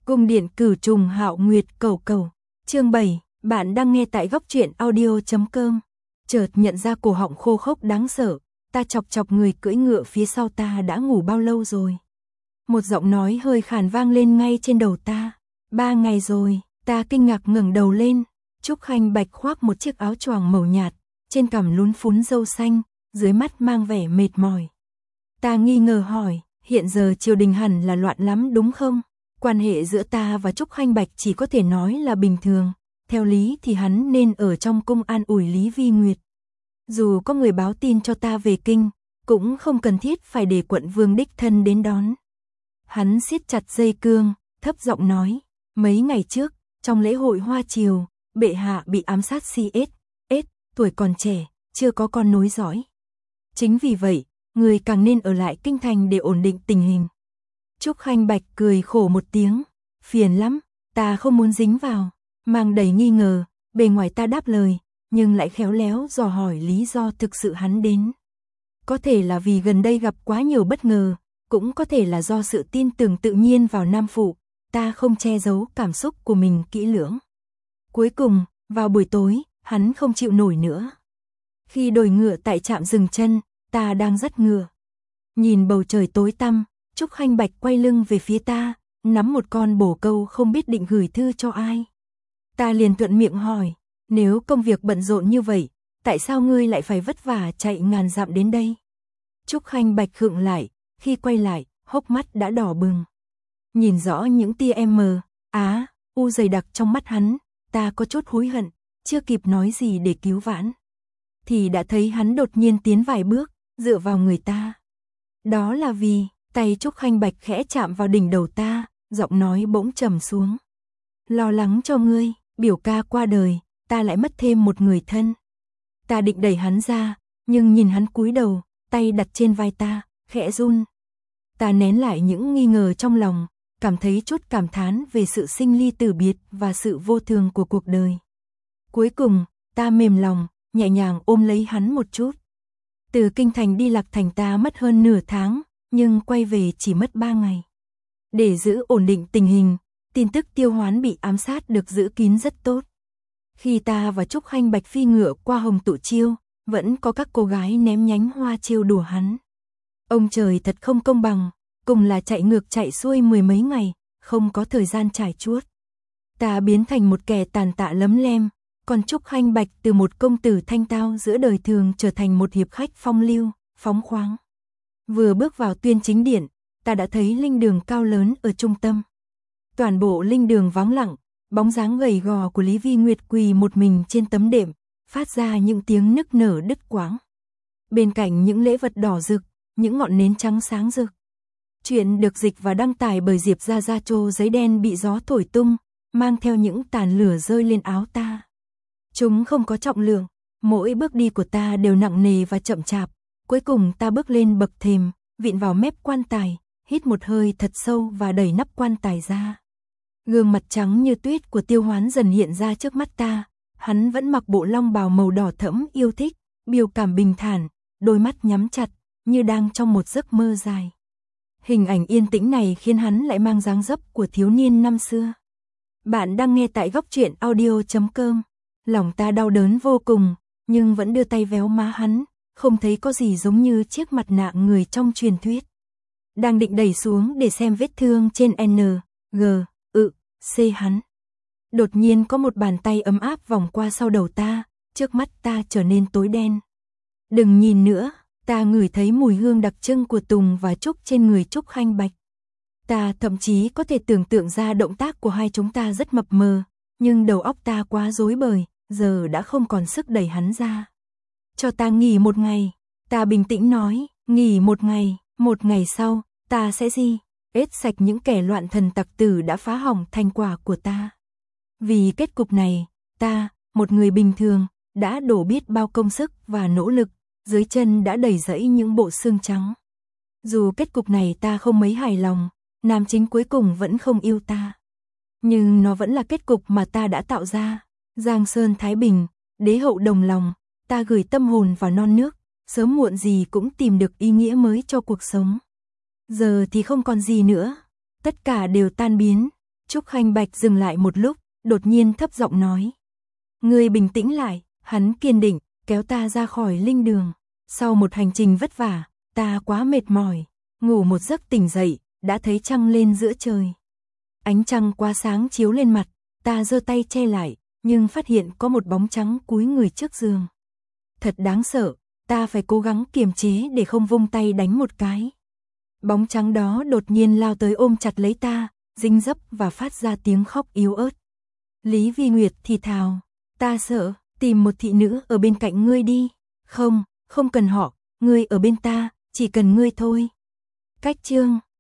Cung điện cửu trùng hạo nguyệt cầu cầu. Chương 7, bạn đang nghe tại góc truyện audio.com. Chợt nhận ra cổ họng khô khốc đáng sợ, ta chọc chọc người cưỡi ngựa phía sau ta đã ngủ bao lâu rồi. Một giọng nói hơi khàn vang lên ngay trên đầu ta. 3 ngày rồi, ta kinh ngạc ngẩng đầu lên. Trúc Khanh Bạch khoác một chiếc áo choàng màu nhạt, trên cằm lún phún râu xanh, dưới mắt mang vẻ mệt mỏi. Ta nghi ngờ hỏi, hiện giờ triều đình hẳn là loạn lắm đúng không? Quan hệ giữa ta và Trúc Khanh Bạch chỉ có thể nói là bình thường, theo lý thì hắn nên ở trong cung an ủi Lý Vi Nguyệt. Dù có người báo tin cho ta về kinh, cũng không cần thiết phải để quận vương đích thân đến đón. Hắn siết chặt dây cương, thấp giọng nói, mấy ngày trước, trong lễ hội hoa triều, bệ hạ bị ám sát CS, tuổi còn trẻ, chưa có con nối dõi. Chính vì vậy, người càng nên ở lại kinh thành để ổn định tình hình. Trúc Khanh Bạch cười khổ một tiếng, phiền lắm, ta không muốn dính vào, mang đầy nghi ngờ, bề ngoài ta đáp lời, nhưng lại khéo léo dò hỏi lý do thực sự hắn đến. Có thể là vì gần đây gặp quá nhiều bất ngờ, cũng có thể là do sự tin tưởng tự nhiên vào Nam Phụ, ta không che giấu cảm xúc của mình kỹ lưỡng. Cuối cùng, vào buổi tối, hắn không chịu nổi nữa. Khi đồi ngựa tại trạm dừng chân, ta đang dắt ngựa. Nhìn bầu trời tối tăm, Trúc Khanh Bạch quay lưng về phía ta, nắm một con bồ câu không biết định gửi thư cho ai. Ta liền thuận miệng hỏi, nếu công việc bận rộn như vậy, tại sao ngươi lại phải vất vả chạy ngàn dặm đến đây? Trúc Khanh Bạch khựng lại, khi quay lại, hốc mắt đã đỏ bừng. Nhìn rõ những tia u dày đặc trong mắt hắn, ta có chút hối hận, chưa kịp nói gì để cứu vãn. Thì đã thấy hắn đột nhiên tiến vài bước, dựa vào người ta. Đó là vì, tay Trúc Khanh Bạch khẽ chạm vào đỉnh đầu ta, giọng nói bỗng trầm xuống. Lo lắng cho ngươi, biểu ca qua đời, ta lại mất thêm một người thân. Ta định đẩy hắn ra, nhưng nhìn hắn cúi đầu, tay đặt trên vai ta, khẽ run. Ta nén lại những nghi ngờ trong lòng, cảm thấy chút cảm thán về sự sinh ly tử biệt và sự vô thường của cuộc đời. Cuối cùng, ta mềm lòng, nhẹ nhàng ôm lấy hắn một chút. Từ kinh thành đi Lạc Thành ta mất hơn nửa tháng, nhưng quay về chỉ mất 3 ngày. Để giữ ổn định tình hình, tin tức Tiêu Hoán bị ám sát được giữ kín rất tốt. Khi ta và Trúc Khanh Bạch phi ngựa qua Hồng Tụ Chiêu, vẫn có các cô gái ném nhánh hoa trêu đùa hắn. Ông trời thật không công bằng, cùng là chạy ngược chạy xuôi 10 mấy ngày, không có thời gian trải chuốt. Ta biến thành một kẻ tàn tạ lấm lem, còn Trúc Khanh Bạch từ một công tử thanh tao giữa đời thường trở thành một hiệp khách phong lưu, phóng khoáng. Vừa bước vào Tuyên Chính Điện, ta đã thấy linh đường cao lớn ở trung tâm. Toàn bộ linh đường vắng lặng, bóng dáng gầy gò của Lý Vi Nguyệt quỳ một mình trên tấm đệm, phát ra những tiếng nức nở đứt quãng. Bên cạnh những lễ vật đỏ rực, những ngọn nến trắng sáng rực. Chuyện được dịch và đăng tải bởi Diệp Gia Gia Trô giấy đen bị gió thổi tung, mang theo những tàn lửa rơi lên áo ta. Chúng không có trọng lượng, mỗi bước đi của ta đều nặng nề và chậm chạp. Cuối cùng ta bước lên bậc thềm, vịn vào mép quan tài, hít một hơi thật sâu và đẩy nắp quan tài ra. Gương mặt trắng như tuyết của Tiêu Hoán dần hiện ra trước mắt ta. Hắn vẫn mặc bộ long bào màu đỏ thẫm yêu thích, biểu cảm bình thản, đôi mắt nhắm chặt, như đang trong một giấc mơ dài. Hình ảnh yên tĩnh này khiến hắn lại mang dáng dấp của thiếu niên năm xưa. Bạn đang nghe tại góc truyện audio.com. Lòng ta đau đớn vô cùng, nhưng vẫn đưa tay véo má hắn, không thấy có gì giống như chiếc mặt nạ người trong truyền thuyết. Đang định đẩy xuống để xem vết thương trên C hắn. Đột nhiên có một bàn tay ấm áp vòng qua sau đầu ta, trước mắt ta trở nên tối đen. Đừng nhìn nữa, ta ngửi thấy mùi hương đặc trưng của tùng và trúc trên người Trúc Khanh Bạch. Ta thậm chí có thể tưởng tượng ra động tác của hai chúng ta rất mập mờ, nhưng đầu óc ta quá rối bời, giờ đã không còn sức đẩy hắn ra. Cho ta nghỉ 1 ngày, ta bình tĩnh nói, nghỉ 1 ngày sau, ta sẽ ết sạch những kẻ loạn thần tặc tử đã phá hỏng thành quả của ta. Vì kết cục này, ta, một người bình thường, đã đổ biết bao công sức và nỗ lực, dưới chân đã đầy rẫy những bộ xương trắng. Dù kết cục này ta không mấy hài lòng, nam chính cuối cùng vẫn không yêu ta. Nhưng nó vẫn là kết cục mà ta đã tạo ra. Giang Sơn Thái Bình, đế hậu đồng lòng, ta gửi tâm hồn vào non nước, sớm muộn gì cũng tìm được ý nghĩa mới cho cuộc sống. Giờ thì không còn gì nữa, tất cả đều tan biến, Trúc Khanh Bạch dừng lại một lúc, đột nhiên thấp giọng nói. Ngươi bình tĩnh lại, hắn kiên định, kéo ta ra khỏi linh đường. Sau một hành trình vất vả, ta quá mệt mỏi, ngủ một giấc tỉnh dậy, đã thấy trăng lên giữa trời. Ánh trăng quá sáng chiếu lên mặt, ta giơ tay che lại, nhưng phát hiện có một bóng trắng cúi người trước giường. Thật đáng sợ, ta phải cố gắng kiềm chế để không vung tay đánh một cái. Bóng trắng đó đột nhiên lao tới ôm chặt lấy ta, dính dấp và phát ra tiếng khóc yếu ớt. Lý Vi Nguyệt thì thào, ta sợ, tìm một thị nữ ở bên cạnh ngươi đi. Không, không cần họ, ngươi ở bên ta, chỉ cần ngươi thôi. Cách chương